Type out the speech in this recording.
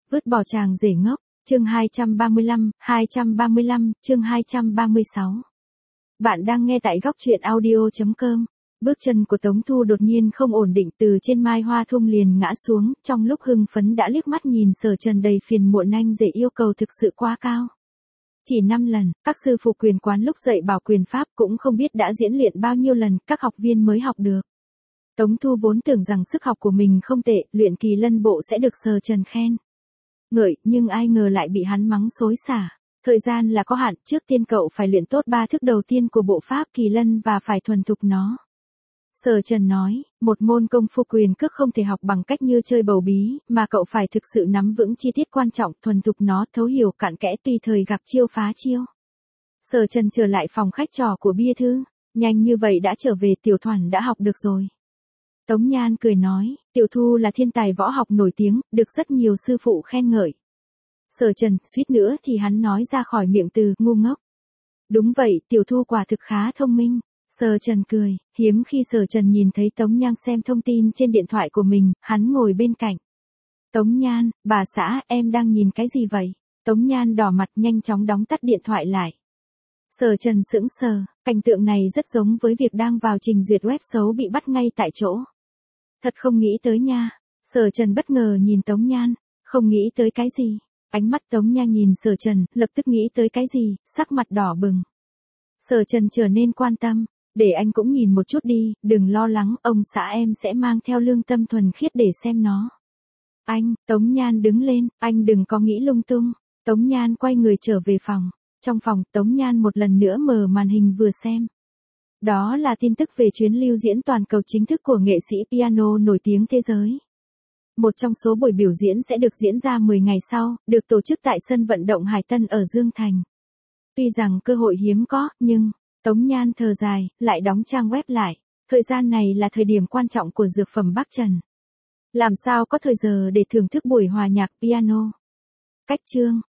Vứt bỏ chàng rể ngốc, chương 235, chương 236. Bạn đang nghe tại góc truyện audio.com. Bước chân của Tống Thu đột nhiên không ổn định, từ trên mai hoa thung liền ngã xuống, trong lúc hưng phấn đã liếc mắt nhìn Sở Trần đầy phiền muộn, anh rể yêu cầu thực sự quá cao. Chỉ 5 lần, các sư phụ quyền quán lúc dạy bảo quyền pháp cũng không biết đã diễn luyện bao nhiêu lần, các học viên mới học được. Tống Thu vốn tưởng rằng sức học của mình không tệ, luyện Kỳ Lân bộ sẽ được Sở Trần khen ngợi, nhưng ai ngờ lại bị hắn mắng xối xả. Thời gian là có hạn, trước tiên cậu phải luyện tốt 3 thức đầu tiên của bộ pháp Kỳ Lân và phải thuần thục nó. Sở Trần nói, một môn công phu quyền cước không thể học bằng cách như chơi bầu bí, mà cậu phải thực sự nắm vững chi tiết quan trọng, thuần thục nó, thấu hiểu cặn kẽ, tùy thời gặp chiêu phá chiêu. Sở Trần trở lại phòng khách trò của Bia Thư, nhanh như vậy đã trở về, Tiểu Thoản đã học được rồi. Tống Nhan cười nói, Tiểu Thu là thiên tài võ học nổi tiếng, được rất nhiều sư phụ khen ngợi. Sở Trần, suýt nữa thì hắn nói ra khỏi miệng từ ngu ngốc. Đúng vậy, Tiểu Thu quả thực khá thông minh. Sở Trần cười, hiếm khi Sở Trần nhìn thấy Tống Nhan xem thông tin trên điện thoại của mình, hắn ngồi bên cạnh. Tống Nhan, bà xã, em đang nhìn cái gì vậy? Tống Nhan đỏ mặt nhanh chóng đóng tắt điện thoại lại. Sở Trần sững sờ, cảnh tượng này rất giống với việc đang vào trình duyệt web xấu bị bắt ngay tại chỗ. Thật không nghĩ tới nha. Sở Trần bất ngờ nhìn Tống Nhan, không nghĩ tới cái gì? Ánh mắt Tống Nhan nhìn Sở Trần, lập tức nghĩ tới cái gì, sắc mặt đỏ bừng. Sở Trần trở nên quan tâm, để anh cũng nhìn một chút đi, đừng lo lắng, ông xã em sẽ mang theo lương tâm thuần khiết để xem nó. Anh, Tống Nhan đứng lên, anh đừng có nghĩ lung tung. Tống Nhan quay người trở về phòng. Trong phòng, Tống Nhan một lần nữa mở màn hình vừa xem. Đó là tin tức về chuyến lưu diễn toàn cầu chính thức của nghệ sĩ piano nổi tiếng thế giới. Một trong số buổi biểu diễn sẽ được diễn ra 10 ngày sau, được tổ chức tại sân vận động Hải Tân ở Dương Thành. Tuy rằng cơ hội hiếm có, nhưng, Tống Nhan thở dài, lại đóng trang web lại. Thời gian này là thời điểm quan trọng của dược phẩm Bắc Trần. Làm sao có thời giờ để thưởng thức buổi hòa nhạc piano. Cách chương.